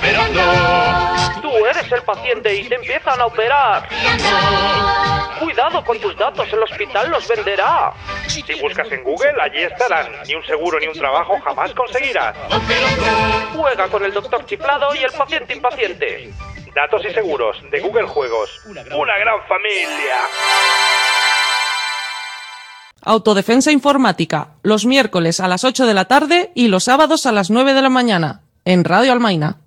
Tú eres el paciente y te empiezan a operar. Cuidado con tus datos, el hospital los venderá. Si buscas en Google, allí estarán. Ni un seguro ni un trabajo jamás conseguirás. Juega con el doctor chiflado y el paciente impaciente. Datos y seguros de Google Juegos. Una gran familia. Autodefensa informática, los miércoles a las 8 de la tarde y los sábados a las 9 de la mañana, en Radio Almaina.